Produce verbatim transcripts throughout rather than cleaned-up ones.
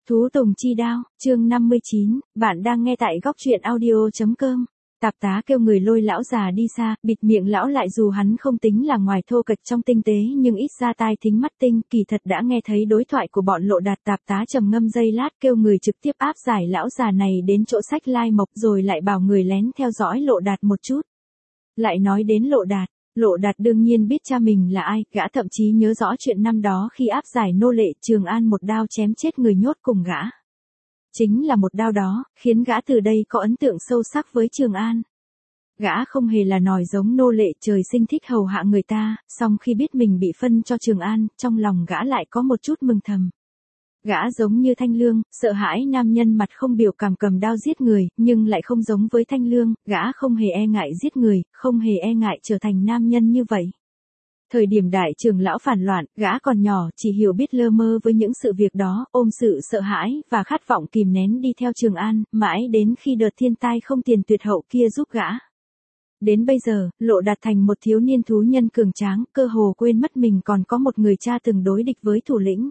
Thú Tùng Chi Đao, chương năm mươi chín, bạn đang nghe tại góc truyện audio chấm com. Tạp tá kêu người lôi lão già đi xa, bịt miệng lão lại dù hắn không tính là ngoài thô kệch trong tinh tế nhưng ít ra tai thính mắt tinh, kỳ thật đã nghe thấy đối thoại của bọn Lộ Đạt. Tạp tá trầm ngâm giây lát kêu người trực tiếp áp giải lão già này đến chỗ sách Lai Mộc rồi lại bảo người lén theo dõi Lộ Đạt một chút. Lại nói đến Lộ Đạt. Lộ Đạt đương nhiên biết cha mình là ai, gã thậm chí nhớ rõ chuyện năm đó khi áp giải nô lệ Trường An một đao chém chết người nhốt cùng gã. Chính là một đao đó, khiến gã từ đây có ấn tượng sâu sắc với Trường An. Gã không hề là nòi giống nô lệ trời sinh thích hầu hạ người ta, song khi biết mình bị phân cho Trường An, trong lòng gã lại có một chút mừng thầm. Gã giống như Thanh Lương, sợ hãi nam nhân mặt không biểu cảm cầm đao giết người, nhưng lại không giống với Thanh Lương, gã không hề e ngại giết người, không hề e ngại trở thành nam nhân như vậy. Thời điểm đại trưởng lão phản loạn, gã còn nhỏ, chỉ hiểu biết lơ mơ với những sự việc đó, ôm sự sợ hãi và khát vọng kìm nén đi theo Trường An, mãi đến khi đợt thiên tai không tiền tuyệt hậu kia giúp gã. Đến bây giờ, Lộ Đạt thành một thiếu niên thú nhân cường tráng, cơ hồ quên mất mình còn có một người cha từng đối địch với thủ lĩnh.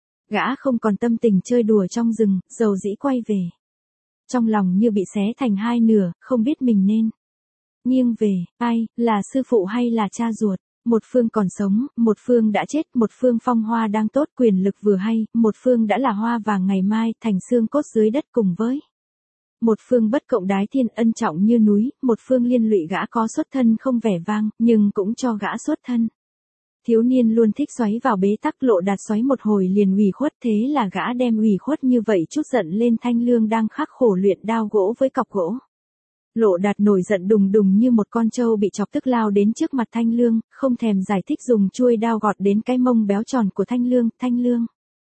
Gã không còn tâm tình chơi đùa trong rừng, dầu dĩ quay về. Trong lòng như bị xé thành hai nửa, không biết mình nên nghiêng về, ai, là sư phụ hay là cha ruột. Một phương còn sống, một phương đã chết, một phương phong hoa đang tốt, quyền lực vừa hay, một phương đã là hoa vàng ngày mai, thành xương cốt dưới đất cùng với. Một phương bất cộng đái thiên ân trọng như núi, một phương liên lụy gã có xuất thân không vẻ vang, nhưng cũng cho gã xuất thân. Thiếu niên luôn thích xoáy vào bế tắc. Lộ Đạt xoáy một hồi liền ủy khuất, thế là gã đem ủy khuất như vậy chút giận lên Thanh Lương đang khắc khổ luyện đao gỗ với cọc gỗ. Lộ Đạt nổi giận đùng đùng như một con trâu bị chọc tức lao đến trước mặt Thanh Lương, không thèm giải thích dùng chuôi đao gọt đến cái mông béo tròn của Thanh Lương. Thanh Lương!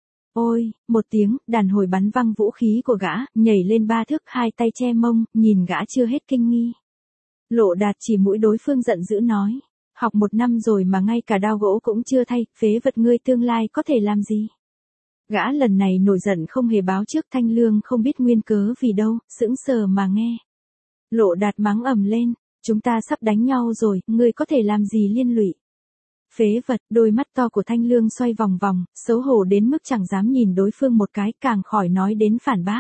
Ôi, một tiếng, đàn hồi bắn văng vũ khí của gã, nhảy lên ba thước, hai tay che mông, nhìn gã chưa hết kinh nghi. Lộ Đạt chỉ mũi đối phương giận dữ nói. Học một năm rồi mà ngay cả đao gỗ cũng chưa thay, phế vật ngươi tương lai có thể làm gì? Gã lần này nổi giận không hề báo trước. Thanh Lương không biết nguyên cớ vì đâu, sững sờ mà nghe. Lộ Đạt mắng ầm lên, chúng ta sắp đánh nhau rồi, ngươi có thể làm gì liên lụy? Phế vật, đôi mắt to của Thanh Lương xoay vòng vòng, xấu hổ đến mức chẳng dám nhìn đối phương một cái, càng khỏi nói đến phản bác.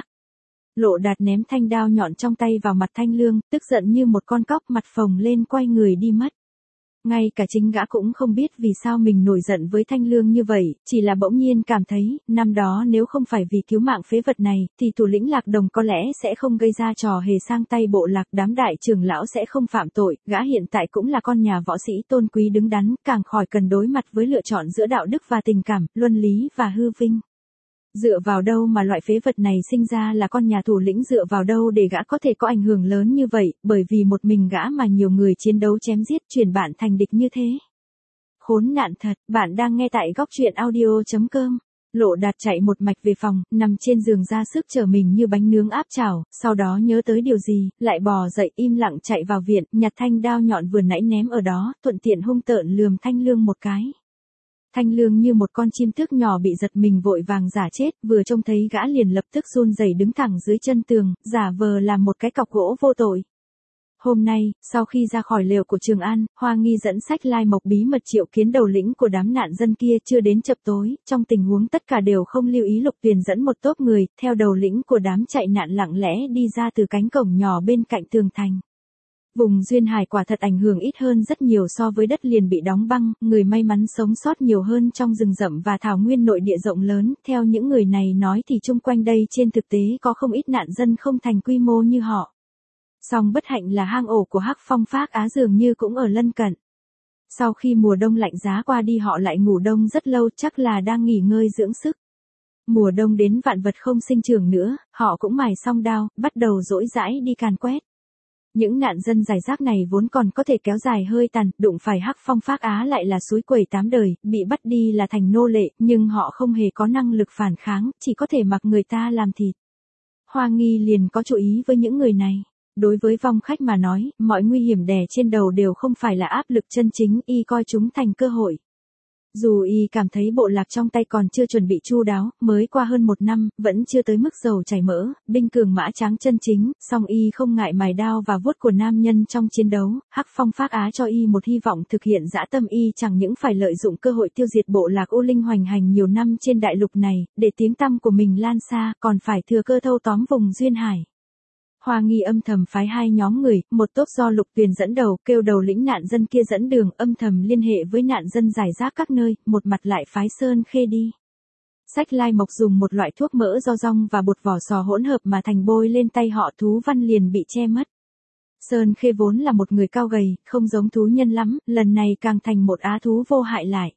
Lộ Đạt ném thanh đao nhọn trong tay vào mặt Thanh Lương, tức giận như một con cóc, mặt phồng lên quay người đi mất. Ngay cả chính gã cũng không biết vì sao mình nổi giận với Thanh Lương như vậy, chỉ là bỗng nhiên cảm thấy, năm đó nếu không phải vì cứu mạng phế vật này, thì thủ lĩnh Lạc Đồng có lẽ sẽ không gây ra trò hề sang tay bộ lạc, đám đại trưởng lão sẽ không phạm tội, gã hiện tại cũng là con nhà võ sĩ tôn quý đứng đắn, càng khỏi cần đối mặt với lựa chọn giữa đạo đức và tình cảm, luân lý và hư vinh. Dựa vào đâu mà loại phế vật này sinh ra là con nhà thủ lĩnh, dựa vào đâu để gã có thể có ảnh hưởng lớn như vậy, bởi vì một mình gã mà nhiều người chiến đấu chém giết, chuyển bạn thành địch như thế. Khốn nạn thật, bạn đang nghe tại góc truyện audio chấm com. Lộ Đạt chạy một mạch về phòng, nằm trên giường ra sức trở mình như bánh nướng áp chảo, sau đó nhớ tới điều gì, lại bò dậy im lặng chạy vào viện, nhặt thanh đao nhọn vừa nãy ném ở đó, thuận tiện hung tợn lườm Thanh Lương một cái. Thanh Lương như một con chim tước nhỏ bị giật mình vội vàng giả chết, vừa trông thấy gã liền lập tức run rẩy đứng thẳng dưới chân tường, giả vờ làm một cái cọc gỗ vô tội. Hôm nay, sau khi ra khỏi lều của Trường An, Hoa Nghi dẫn sách Lai Mộc bí mật triệu kiến đầu lĩnh của đám nạn dân kia. Chưa đến chập tối, trong tình huống tất cả đều không lưu ý, Lục Tuyền dẫn một tốp người, theo đầu lĩnh của đám chạy nạn lặng lẽ đi ra từ cánh cổng nhỏ bên cạnh tường thành. Vùng duyên hải quả thật ảnh hưởng ít hơn rất nhiều so với đất liền bị đóng băng, người may mắn sống sót nhiều hơn trong rừng rậm và thảo nguyên nội địa rộng lớn. Theo những người này nói thì chung quanh đây trên thực tế có không ít nạn dân không thành quy mô như họ. Song bất hạnh là hang ổ của Hắc Phong Phác Á dường như cũng ở lân cận. Sau khi mùa đông lạnh giá qua đi họ lại ngủ đông rất lâu, chắc là đang nghỉ ngơi dưỡng sức. Mùa đông đến vạn vật không sinh trưởng nữa, họ cũng mài xong đao, bắt đầu dỗi dãi đi càn quét. Những nạn dân giải rác này vốn còn có thể kéo dài hơi tàn, đụng phải Hắc Phong Phác Á lại là suối quẩy tám đời, bị bắt đi là thành nô lệ, nhưng họ không hề có năng lực phản kháng, chỉ có thể mặc người ta làm thịt. Hoa Nghi liền có chú ý với những người này. Đối với vong khách mà nói, mọi nguy hiểm đè trên đầu đều không phải là áp lực chân chính, y coi chúng thành cơ hội. Dù y cảm thấy bộ lạc trong tay còn chưa chuẩn bị chu đáo, mới qua hơn một năm, vẫn chưa tới mức dầu chảy mỡ, binh cường mã tráng chân chính, song y không ngại mài đao và vuốt của nam nhân trong chiến đấu, Hắc Phong Phác Á cho y một hy vọng thực hiện dã tâm y chẳng những phải lợi dụng cơ hội tiêu diệt bộ lạc U Linh hoành hành nhiều năm trên đại lục này, để tiếng tăm của mình lan xa, còn phải thừa cơ thâu tóm vùng duyên hải. Hoa Nghi âm thầm phái hai nhóm người, một tốp do Lục Tuyền dẫn đầu, kêu đầu lĩnh nạn dân kia dẫn đường, âm thầm liên hệ với nạn dân rải rác các nơi, một mặt lại phái Sơn Khê đi. Sách Lai Mộc dùng một loại thuốc mỡ do rong và bột vỏ sò hỗn hợp mà thành bôi lên tay họ, thú văn liền bị che mất. Sơn Khê vốn là một người cao gầy, không giống thú nhân lắm, lần này càng thành một á thú vô hại lại.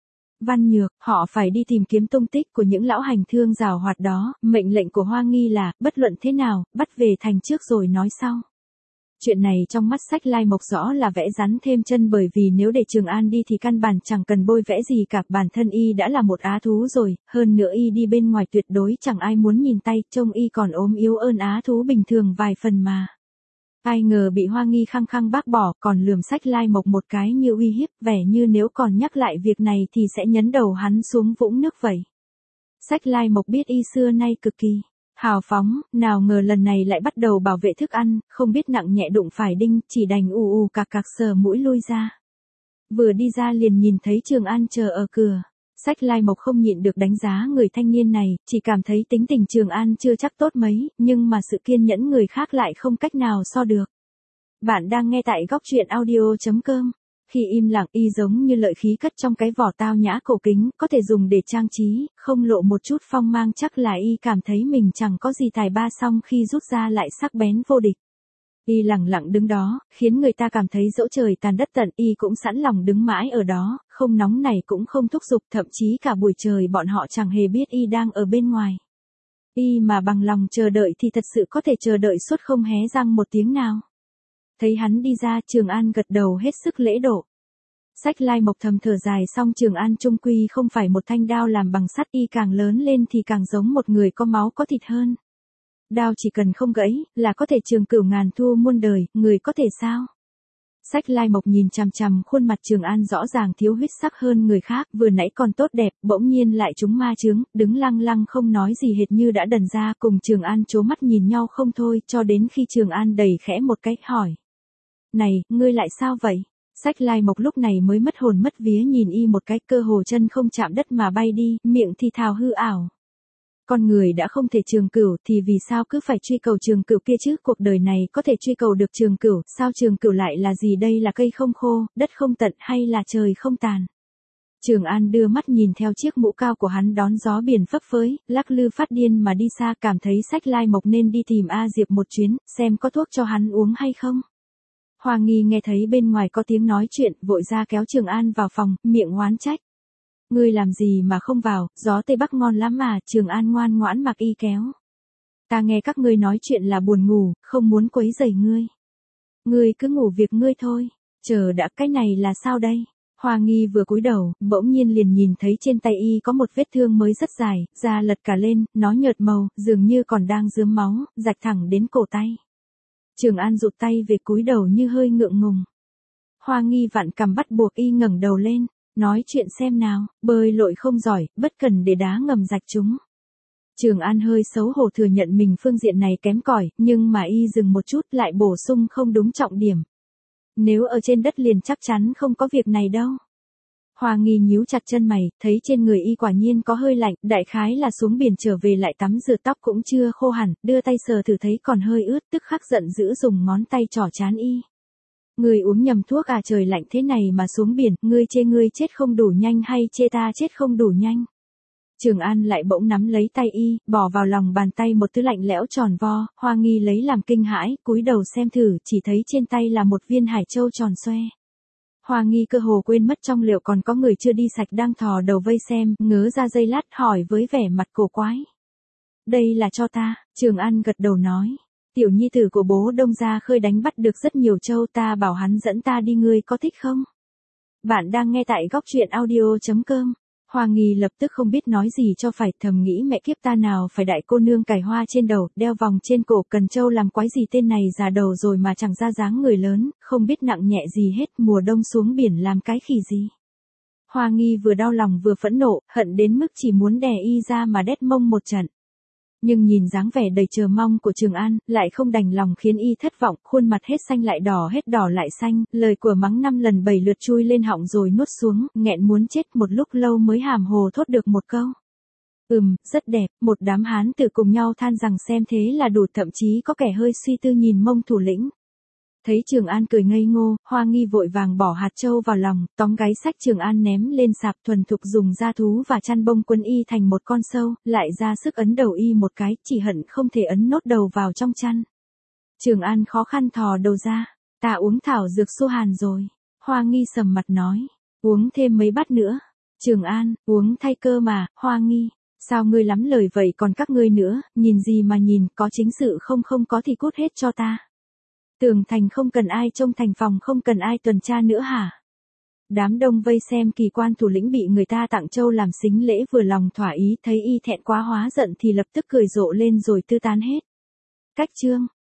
Văn Nhược, họ phải đi tìm kiếm tung tích của những lão hành thương giàu hoạt đó, mệnh lệnh của Hoa Nghi là, bất luận thế nào, bắt về thành trước rồi nói sau. Chuyện này trong mắt Sách Lai Mộc rõ là vẽ rắn thêm chân, bởi vì nếu để Trường An đi thì căn bản chẳng cần bôi vẽ gì cả, bản thân y đã là một á thú rồi, hơn nữa y đi bên ngoài tuyệt đối chẳng ai muốn nhìn tay, trông y còn ốm yếu ơn á thú bình thường vài phần mà. Ai ngờ bị Hoa Nghi khăng khăng bác bỏ, còn lườm Sách Lai Mộc một cái như uy hiếp, vẻ như nếu còn nhắc lại việc này thì sẽ nhấn đầu hắn xuống vũng nước vậy. Sách Lai Mộc biết y xưa nay cực kỳ hào phóng, nào ngờ lần này lại bắt đầu bảo vệ thức ăn, không biết nặng nhẹ đụng phải đinh, chỉ đành ù ù cạc cạc sờ mũi lui ra. Vừa đi ra liền nhìn thấy Trường An chờ ở cửa. Sách Lai Mộc không nhịn được đánh giá người thanh niên này, chỉ cảm thấy tính tình Trường An chưa chắc tốt mấy, nhưng mà sự kiên nhẫn người khác lại không cách nào so được. Bạn đang nghe tại góc truyện audio chấm com. Khi im lặng y giống như lợi khí cất trong cái vỏ tao nhã cổ kính, có thể dùng để trang trí, không lộ một chút phong mang, chắc là y cảm thấy mình chẳng có gì tài ba, song khi rút ra lại sắc bén vô địch. Y lặng lặng đứng đó, khiến người ta cảm thấy dẫu trời tàn đất tận, y cũng sẵn lòng đứng mãi ở đó, không nóng này cũng không thúc giục, thậm chí cả buổi trời bọn họ chẳng hề biết y đang ở bên ngoài. Y mà bằng lòng chờ đợi thì thật sự có thể chờ đợi suốt không hé răng một tiếng nào. Thấy hắn đi ra, Trường An gật đầu hết sức lễ độ. Sách Lai Mộc thầm thở dài, xong Trường An trung quy không phải một thanh đao làm bằng sắt, y càng lớn lên thì càng giống một người có máu có thịt hơn. Đao chỉ cần không gãy, là có thể trường cửu ngàn thu muôn đời, người có thể sao? Sách Lai Mộc nhìn chằm chằm khuôn mặt Trường An rõ ràng thiếu huyết sắc hơn người khác, vừa nãy còn tốt đẹp, bỗng nhiên lại trúng ma chướng, đứng lăng lăng không nói gì hệt như đã đần ra, cùng Trường An trố mắt nhìn nhau không thôi, cho đến khi Trường An đẩy khẽ một cái, hỏi. Này, ngươi lại sao vậy? Sách Lai Mộc lúc này mới mất hồn mất vía nhìn y một cái, cơ hồ chân không chạm đất mà bay đi, miệng thì thào hư ảo. Con người đã không thể trường cửu thì vì sao cứ phải truy cầu trường cửu kia chứ, cuộc đời này có thể truy cầu được trường cửu, sao trường cửu lại là gì đây, là cây không khô, đất không tận hay là trời không tàn? Trường An đưa mắt nhìn theo chiếc mũ cao của hắn đón gió biển phấp phới, lắc lư phát điên mà đi xa, cảm thấy Sách Lai Mộc nên đi tìm A Diệp một chuyến, xem có thuốc cho hắn uống hay không. Hoa Nghi nghe thấy bên ngoài có tiếng nói chuyện, vội ra kéo Trường An vào phòng, miệng oán trách. Ngươi làm gì mà không vào, gió Tây Bắc ngon lắm mà. Trường An ngoan ngoãn mặc y kéo. Ta nghe các ngươi nói chuyện là buồn ngủ, không muốn quấy rầy ngươi. Ngươi cứ ngủ việc ngươi thôi. Chờ đã, cái này là sao đây? Hoa Nghi vừa cúi đầu, bỗng nhiên liền nhìn thấy trên tay y có một vết thương mới rất dài, da lật cả lên, nó nhợt màu, dường như còn đang rướm máu, rạch thẳng đến cổ tay. Trường An rụt tay về cúi đầu như hơi ngượng ngùng. Hoa Nghi vặn cằm bắt buộc y ngẩng đầu lên. Nói chuyện xem nào, bơi lội không giỏi, bất cần để đá ngầm rạch chúng. Trường An hơi xấu hổ thừa nhận mình phương diện này kém cỏi, nhưng mà y dừng một chút lại bổ sung không đúng trọng điểm. Nếu ở trên đất liền chắc chắn không có việc này đâu. Hoa Nghi nhíu chặt chân mày, thấy trên người y quả nhiên có hơi lạnh, đại khái là xuống biển trở về lại tắm rửa, tóc cũng chưa khô hẳn, đưa tay sờ thử thấy còn hơi ướt, tức khắc giận dữ dùng ngón tay trỏ trán y. Ngươi uống nhầm thuốc à, trời lạnh thế này mà xuống biển, ngươi chê ngươi chết không đủ nhanh hay chê ta chết không đủ nhanh? Trường An lại bỗng nắm lấy tay y, bỏ vào lòng bàn tay một thứ lạnh lẽo tròn vo, Hoa Nghi lấy làm kinh hãi, cúi đầu xem thử, chỉ thấy trên tay là một viên hải châu tròn xoe. Hoa Nghi cơ hồ quên mất trong liệu còn có người chưa đi sạch đang thò đầu vây xem, ngớ ra giây lát hỏi với vẻ mặt cổ quái. Đây là cho ta, Trường An gật đầu nói. Tiểu nhi tử của bố Đông gia khơi đánh bắt được rất nhiều trâu, ta bảo hắn dẫn ta đi, ngươi có thích không? Bạn đang nghe tại góc truyện audio chấm com. Hoa Nghi lập tức không biết nói gì cho phải, thầm nghĩ mẹ kiếp ta nào phải đại cô nương cài hoa trên đầu, đeo vòng trên cổ, cần trâu làm quái gì, tên này già đầu rồi mà chẳng ra dáng người lớn, không biết nặng nhẹ gì hết, mùa đông xuống biển làm cái khỉ gì. Hoa Nghi vừa đau lòng vừa phẫn nộ, hận đến mức chỉ muốn đè y ra mà đét mông một trận. Nhưng nhìn dáng vẻ đầy chờ mong của Trường An, lại không đành lòng khiến y thất vọng, khuôn mặt hết xanh lại đỏ hết đỏ lại xanh, lời của mắng năm lần bảy lượt chui lên họng rồi nuốt xuống, nghẹn muốn chết một lúc lâu mới hàm hồ thốt được một câu. Ừm, rất đẹp, một đám hán tử cùng nhau than rằng xem thế là đủ, thậm chí có kẻ hơi suy tư nhìn Mông thủ lĩnh. Thấy Trường An cười ngây ngô, Hoa Nghi vội vàng bỏ hạt châu vào lòng, tóm gáy xách Trường An ném lên sạp, thuần thục dùng da thú và chăn bông quấn y thành một con sâu, lại ra sức ấn đầu y một cái, chỉ hận không thể ấn nốt đầu vào trong chăn. Trường An khó khăn thò đầu ra, ta uống thảo dược xua hàn rồi. Hoa Nghi sầm mặt nói, uống thêm mấy bát nữa. Trường An, uống thay cơ mà. Hoa Nghi, sao ngươi lắm lời vậy, còn các ngươi nữa, nhìn gì mà nhìn, có chính sự không không có thì cút hết cho ta. Tường thành không cần ai trông, thành phòng không cần ai tuần tra nữa hả? Đám đông vây xem kỳ quan thủ lĩnh bị người ta tặng châu làm sính lễ vừa lòng thỏa ý, thấy y thẹn quá hóa giận thì lập tức cười rộ lên rồi tư tán hết. Cách chương